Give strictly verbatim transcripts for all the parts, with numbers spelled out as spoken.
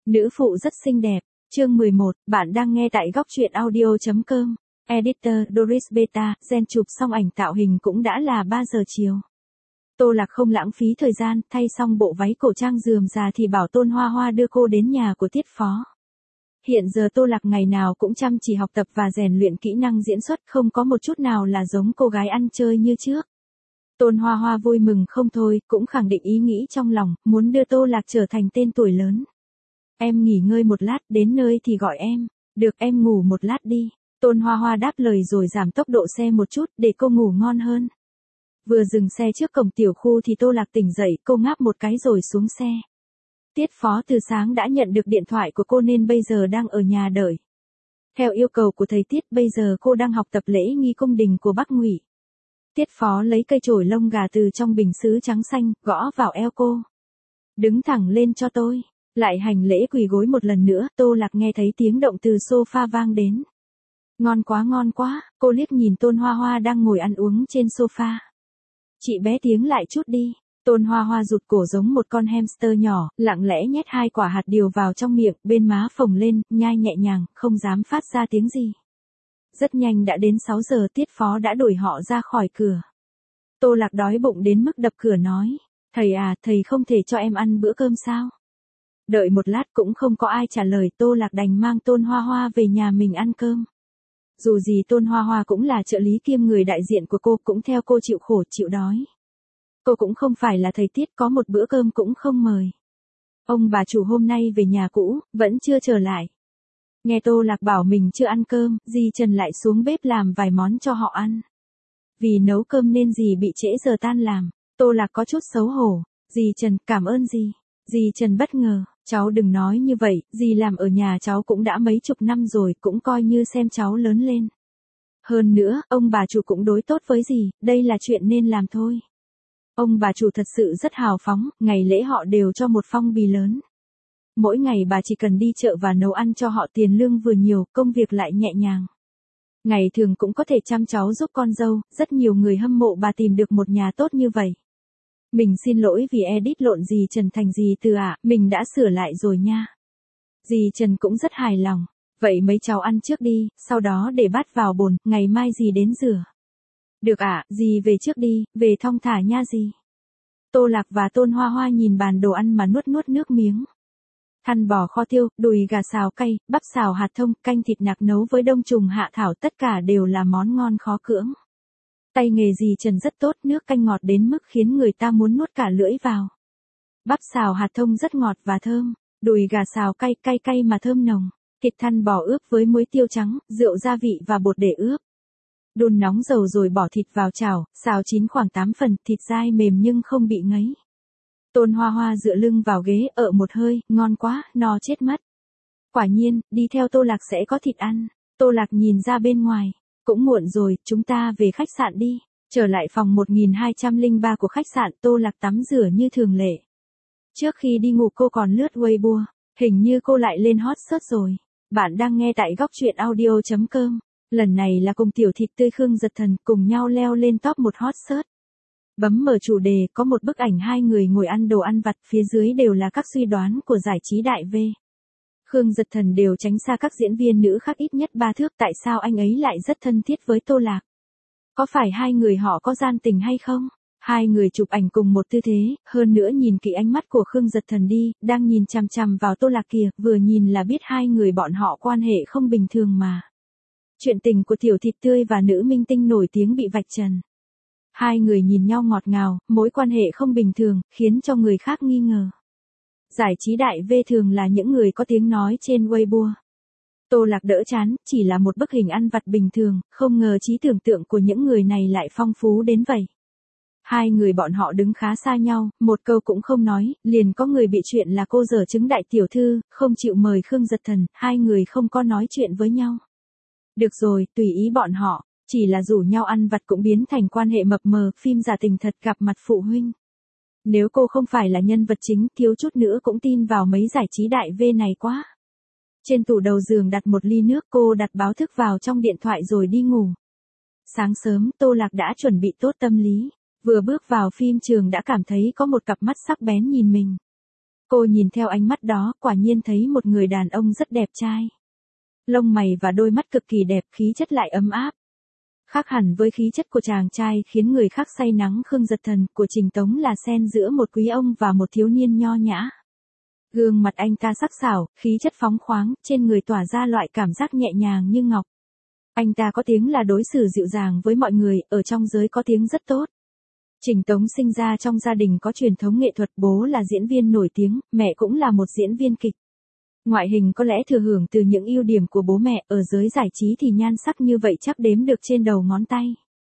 Nữ phụ rất xinh đẹp. Chương mười một, bạn đang nghe tại góc truyện audio chấm com. Editor Doris Beta, gen chụp xong ảnh tạo hình cũng đã là ba giờ chiều. Tô Lạc không lãng phí thời gian, thay xong bộ váy cổ trang rườm rà thì bảo Tôn Hoa Hoa đưa cô đến nhà của Tiết Phó. Hiện giờ Tô Lạc ngày nào cũng chăm chỉ học tập và rèn luyện kỹ năng diễn xuất, không có một chút nào là giống cô gái ăn chơi như trước. Tôn Hoa Hoa vui mừng không thôi, cũng khẳng định ý nghĩ trong lòng, muốn đưa Tô Lạc trở thành tên tuổi lớn. Em nghỉ ngơi một lát, đến nơi thì gọi em. Được, em ngủ một lát đi. Tôn Hoa Hoa đáp lời rồi giảm tốc độ xe một chút để cô ngủ ngon hơn. Vừa dừng xe trước cổng tiểu khu thì Tô Lạc tỉnh dậy, cô ngáp một cái rồi xuống xe. Tiết Phó từ sáng đã nhận được điện thoại của cô nên bây giờ đang ở nhà đợi. Theo yêu cầu của thầy Tiết, bây giờ cô đang học tập lễ nghi cung đình của Bắc Ngụy. Tiết Phó lấy cây chổi lông gà từ trong bình sứ trắng xanh, gõ vào eo cô. Đứng thẳng lên cho tôi. Lại hành lễ quỳ gối một lần nữa, Tô Lạc nghe thấy tiếng động từ sofa vang đến. Ngon quá ngon quá, cô liếc nhìn Tôn Hoa Hoa đang ngồi ăn uống trên sofa. Chị bé tiếng lại chút đi. Tôn Hoa Hoa rụt cổ giống một con hamster nhỏ, lặng lẽ nhét hai quả hạt điều vào trong miệng, bên má phồng lên, nhai nhẹ nhàng, không dám phát ra tiếng gì. Rất nhanh đã đến sáu giờ, Tiết Phó đã đuổi họ ra khỏi cửa. Tô Lạc đói bụng đến mức đập cửa nói, thầy à, thầy không thể cho em ăn bữa cơm sao? Đợi một lát cũng không có ai trả lời, Tô Lạc đành mang Tôn Hoa Hoa về nhà mình ăn cơm. Dù gì Tôn Hoa Hoa cũng là trợ lý kiêm người đại diện của cô, cũng theo cô chịu khổ chịu đói. Cô cũng không phải là thầy Tiết, có một bữa cơm cũng không mời. Ông bà chủ hôm nay về nhà cũ, vẫn chưa trở lại. Nghe Tô Lạc bảo mình chưa ăn cơm, dì Trần lại xuống bếp làm vài món cho họ ăn. Vì nấu cơm nên dì bị trễ giờ tan làm, Tô Lạc có chút xấu hổ. Dì Trần, cảm ơn dì. Dì Trần bất ngờ, cháu đừng nói như vậy, dì làm ở nhà cháu cũng đã mấy chục năm rồi, cũng coi như xem cháu lớn lên. Hơn nữa, ông bà chủ cũng đối tốt với dì, đây là chuyện nên làm thôi. Ông bà chủ thật sự rất hào phóng, ngày lễ họ đều cho một phong bì lớn. Mỗi ngày bà chỉ cần đi chợ và nấu ăn cho họ, tiền lương vừa nhiều, công việc lại nhẹ nhàng. Ngày thường cũng có thể chăm cháu giúp con dâu, rất nhiều người hâm mộ bà tìm được một nhà tốt như vậy. Mình xin lỗi vì edit lộn dì Trần thành dì Từ ạ, à, mình đã sửa lại rồi nha. Dì Trần cũng rất hài lòng. Vậy mấy cháu ăn trước đi, sau đó để bát vào bồn, ngày mai dì đến rửa. Được ạ, à, dì về trước đi, về thong thả nha dì. Tô Lạc và Tôn Hoa Hoa nhìn bàn đồ ăn mà nuốt nuốt nước miếng. Thăn bò kho tiêu, đùi gà xào cay, bắp xào hạt thông, canh thịt nạc nấu với đông trùng hạ thảo, tất cả đều là món ngon khó cưỡng. Tay nghề dì Trần rất tốt, nước canh ngọt đến mức khiến người ta muốn nuốt cả lưỡi vào. Bắp xào hạt thông rất ngọt và thơm, đùi gà xào cay cay cay mà thơm nồng, thịt thăn bò ướp với muối tiêu trắng, rượu gia vị và bột để ướp. Đun nóng dầu rồi bỏ thịt vào chảo, xào chín khoảng tám phần, thịt dai mềm nhưng không bị ngấy. Tôn Hoa Hoa dựa lưng vào ghế, ợ một hơi, ngon quá, no chết mất. Quả nhiên, đi theo Tô Lạc sẽ có thịt ăn. Tô Lạc nhìn ra bên ngoài. Cũng muộn rồi, chúng ta về khách sạn đi. Trở lại phòng một nghìn hai trăm lẻ ba của khách sạn, Tô Lạc tắm rửa như thường lệ. Trước khi đi ngủ cô còn lướt Weibo, hình như cô lại lên hot search rồi. Bạn đang nghe tại góc truyện audio chấm com. Lần này là cùng tiểu thịt tươi Khương Giật Thần cùng nhau leo lên top một hot search. Bấm mở chủ đề, có một bức ảnh hai người ngồi ăn đồ ăn vặt, phía dưới đều là các suy đoán của giải trí đại V. Khương Giật Thần đều tránh xa các diễn viên nữ khác ít nhất ba thước, tại sao anh ấy lại rất thân thiết với Tô Lạc? Có phải hai người họ có gian tình hay không? Hai người chụp ảnh cùng một tư thế, hơn nữa nhìn kỹ ánh mắt của Khương Giật Thần đi, đang nhìn chằm chằm vào Tô Lạc kìa, vừa nhìn là biết hai người bọn họ quan hệ không bình thường mà. Chuyện tình của tiểu thịt tươi và nữ minh tinh nổi tiếng bị vạch trần. Hai người nhìn nhau ngọt ngào, mối quan hệ không bình thường, khiến cho người khác nghi ngờ. Giải trí đại V thường là những người có tiếng nói trên Weibo. Tô Lạc đỡ chán, chỉ là một bức hình ăn vặt bình thường, không ngờ trí tưởng tượng của những người này lại phong phú đến vậy. Hai người bọn họ đứng khá xa nhau, một câu cũng không nói, liền có người bị chuyện là cô dở chứng đại tiểu thư, không chịu mời Khương Giật Thần, hai người không có nói chuyện với nhau. Được rồi, tùy ý bọn họ, chỉ là rủ nhau ăn vặt cũng biến thành quan hệ mập mờ, phim giả tình thật gặp mặt phụ huynh. Nếu cô không phải là nhân vật chính, thiếu chút nữa cũng tin vào mấy giải trí đại V này quá. Trên tủ đầu giường đặt một ly nước, cô đặt báo thức vào trong điện thoại rồi đi ngủ. Sáng sớm, Tô Lạc đã chuẩn bị tốt tâm lý. Vừa bước vào phim trường đã cảm thấy có một cặp mắt sắc bén nhìn mình. Cô nhìn theo ánh mắt đó, quả nhiên thấy một người đàn ông rất đẹp trai. Lông mày và đôi mắt cực kỳ đẹp, khí chất lại ấm áp. Khác hẳn với khí chất của chàng trai khiến người khác say nắng Khương Dật Thần, của Trình Tống là xen giữa một quý ông và một thiếu niên nho nhã. Gương mặt anh ta sắc sảo, khí chất phóng khoáng, trên người tỏa ra loại cảm giác nhẹ nhàng như ngọc. Anh ta có tiếng là đối xử dịu dàng với mọi người, ở trong giới có tiếng rất tốt. Trình Tống sinh ra trong gia đình có truyền thống nghệ thuật, bố là diễn viên nổi tiếng, mẹ cũng là một diễn viên kịch. Ngoại hình có lẽ thừa hưởng từ những ưu điểm của bố mẹ, ở giới giải trí thì nhan sắc như vậy chắc đếm được trên đầu ngón tay.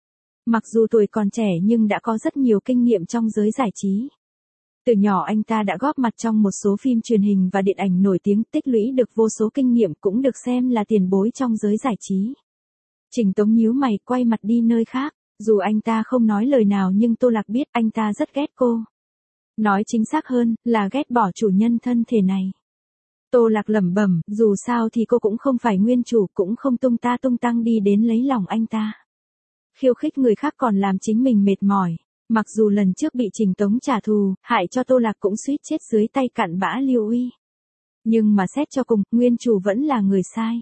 Mặc dù tuổi còn trẻ nhưng đã có rất nhiều kinh nghiệm trong giới giải trí. Từ nhỏ anh ta đã góp mặt trong một số phim truyền hình và điện ảnh nổi tiếng, tích lũy được vô số kinh nghiệm, cũng được xem là tiền bối trong giới giải trí. Trình Tống nhíu mày, quay mặt đi nơi khác. Dù anh ta không nói lời nào nhưng Tô Lạc biết anh ta rất ghét cô. Nói chính xác hơn, là ghét bỏ chủ nhân thân thể này. Tô Lạc lẩm bẩm, dù sao thì cô cũng không phải nguyên chủ, cũng không tung ta tung tăng đi đến lấy lòng anh ta. Khiêu khích người khác còn làm chính mình mệt mỏi. Mặc dù lần trước bị Trình Tống trả thù, hại cho Tô Lạc cũng suýt chết dưới tay cặn bã Lưu Uy. Nhưng mà xét cho cùng, nguyên chủ vẫn là người sai.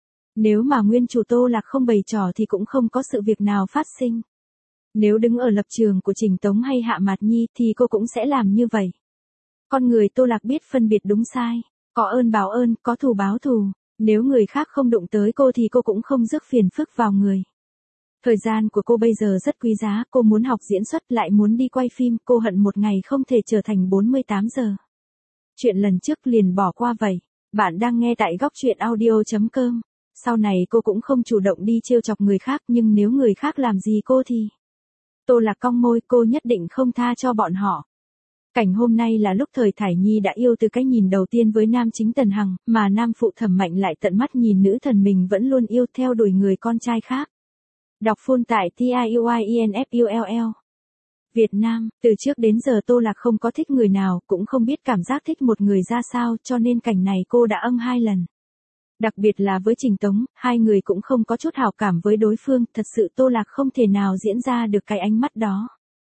Nếu mà nguyên chủ Tô Lạc không bày trò thì cũng không có sự việc nào phát sinh. Nếu đứng ở lập trường của Trình Tống hay Hạ Mạt Nhi thì cô cũng sẽ làm như vậy. Con người Tô Lạc biết phân biệt đúng sai, có ơn báo ơn, có thù báo thù. Nếu người khác không đụng tới cô thì cô cũng không rước phiền phức vào người. Thời gian của cô bây giờ rất quý giá, cô muốn học diễn xuất lại muốn đi quay phim, cô hận một ngày không thể trở thành bốn mươi tám giờ. Chuyện lần trước liền bỏ qua vậy. Bạn đang nghe tại góc truyện audio chấm com. Sau này cô cũng không chủ động đi trêu chọc người khác, nhưng nếu người khác làm gì cô thì... Tô Lạc cong môi, cô nhất định không tha cho bọn họ. Cảnh hôm nay là lúc Thời Thải Nhi đã yêu từ cái nhìn đầu tiên với nam chính Tần Hằng, mà nam phụ Thẩm Mạnh lại tận mắt nhìn nữ thần mình vẫn luôn yêu theo đuổi người con trai khác. Đọc full tại T I U I E N F U L L. Việt Nam, từ trước đến giờ Tô Lạc không có thích người nào, cũng không biết cảm giác thích một người ra sao, cho nên cảnh này cô đã âng hai lần. Đặc biệt là với Trình Tống, hai người cũng không có chút hảo cảm với đối phương, thật sự Tô Lạc không thể nào diễn ra được cái ánh mắt đó.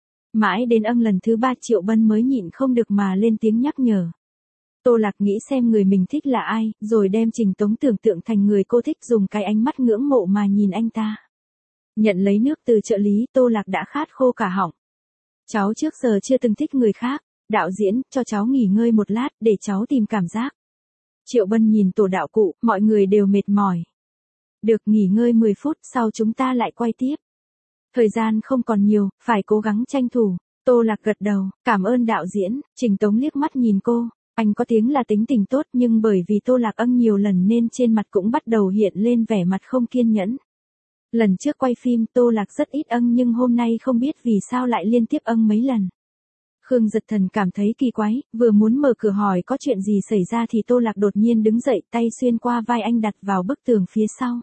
Mãi đến âng lần thứ ba Triệu Bân mới nhịn không được mà lên tiếng nhắc nhở. Tô Lạc nghĩ xem người mình thích là ai, rồi đem Trình Tống tưởng tượng thành người cô thích, dùng cái ánh mắt ngưỡng mộ mà nhìn anh ta. Nhận lấy nước từ trợ lý, Tô Lạc đã khát khô cả họng. Cháu trước giờ chưa từng thích người khác, đạo diễn, cho cháu nghỉ ngơi một lát, để cháu tìm cảm giác. Triệu Bân nhìn tổ đạo cụ, mọi người đều mệt mỏi. Được, nghỉ ngơi mười phút, sau chúng ta lại quay tiếp. Thời gian không còn nhiều, phải cố gắng tranh thủ. Tô Lạc gật đầu, cảm ơn đạo diễn. Trình Tống liếc mắt nhìn cô, anh có tiếng là tính tình tốt, nhưng bởi vì Tô Lạc âng nhiều lần nên trên mặt cũng bắt đầu hiện lên vẻ mặt không kiên nhẫn. Lần trước quay phim Tô Lạc rất ít âng, nhưng hôm nay không biết vì sao lại liên tiếp âng mấy lần. Khương Dật Thần cảm thấy kỳ quái, vừa muốn mở cửa hỏi có chuyện gì xảy ra thì Tô Lạc đột nhiên đứng dậy, tay xuyên qua vai anh đặt vào bức tường phía sau.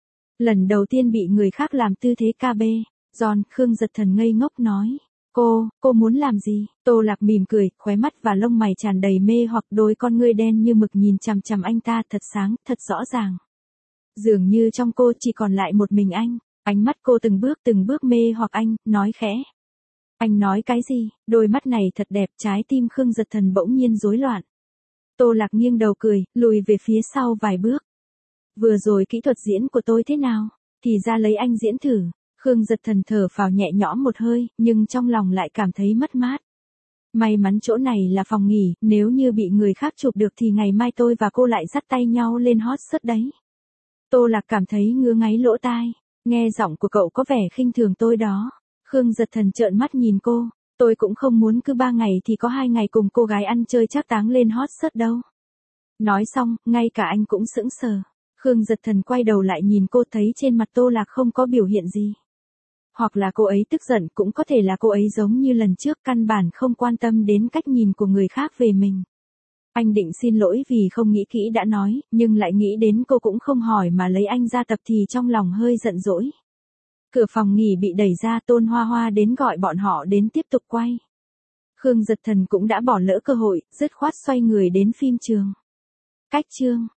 Lần đầu tiên bị người khác làm tư thế ca bê. Giòn, Khương Dật Thần ngây ngốc nói. Cô, cô muốn làm gì? Tô Lạc mỉm cười, khóe mắt và lông mày tràn đầy mê hoặc, đôi con ngươi đen như mực nhìn chằm chằm anh ta thật sáng, thật rõ ràng. Dường như trong cô chỉ còn lại một mình anh. Ánh mắt cô từng bước từng bước mê hoặc anh, nói khẽ. Anh nói cái gì? Đôi mắt này thật đẹp, trái tim Khương Dật Thần bỗng nhiên rối loạn. Tô Lạc nghiêng đầu cười, lùi về phía sau vài bước. Vừa rồi kỹ thuật diễn của tôi thế nào? Thì ra lấy anh diễn thử. Khương Dật Thần thở phào nhẹ nhõm một hơi, nhưng trong lòng lại cảm thấy mất mát. May mắn chỗ này là phòng nghỉ, nếu như bị người khác chụp được thì ngày mai tôi và cô lại dắt tay nhau lên hot search đấy. Tô Lạc cảm thấy ngứa ngáy lỗ tai, nghe giọng của cậu có vẻ khinh thường tôi đó. Khương Dật Thần trợn mắt nhìn cô, tôi cũng không muốn cứ ba ngày thì có hai ngày cùng cô gái ăn chơi trác táng lên hot search đâu. Nói xong, ngay cả anh cũng sững sờ. Khương Dật Thần quay đầu lại nhìn cô, thấy trên mặt Tô Lạc không có biểu hiện gì. Hoặc là cô ấy tức giận, cũng có thể là cô ấy giống như lần trước căn bản không quan tâm đến cách nhìn của người khác về mình. Anh định xin lỗi vì không nghĩ kỹ đã nói, nhưng lại nghĩ đến cô cũng không hỏi mà lấy anh ra tập thì trong lòng hơi giận dỗi. Cửa phòng nghỉ bị đẩy ra, Tôn Hoa Hoa đến gọi bọn họ đến tiếp tục quay. Khương Dật Thần cũng đã bỏ lỡ cơ hội, dứt khoát xoay người đến phim trường. Cách chương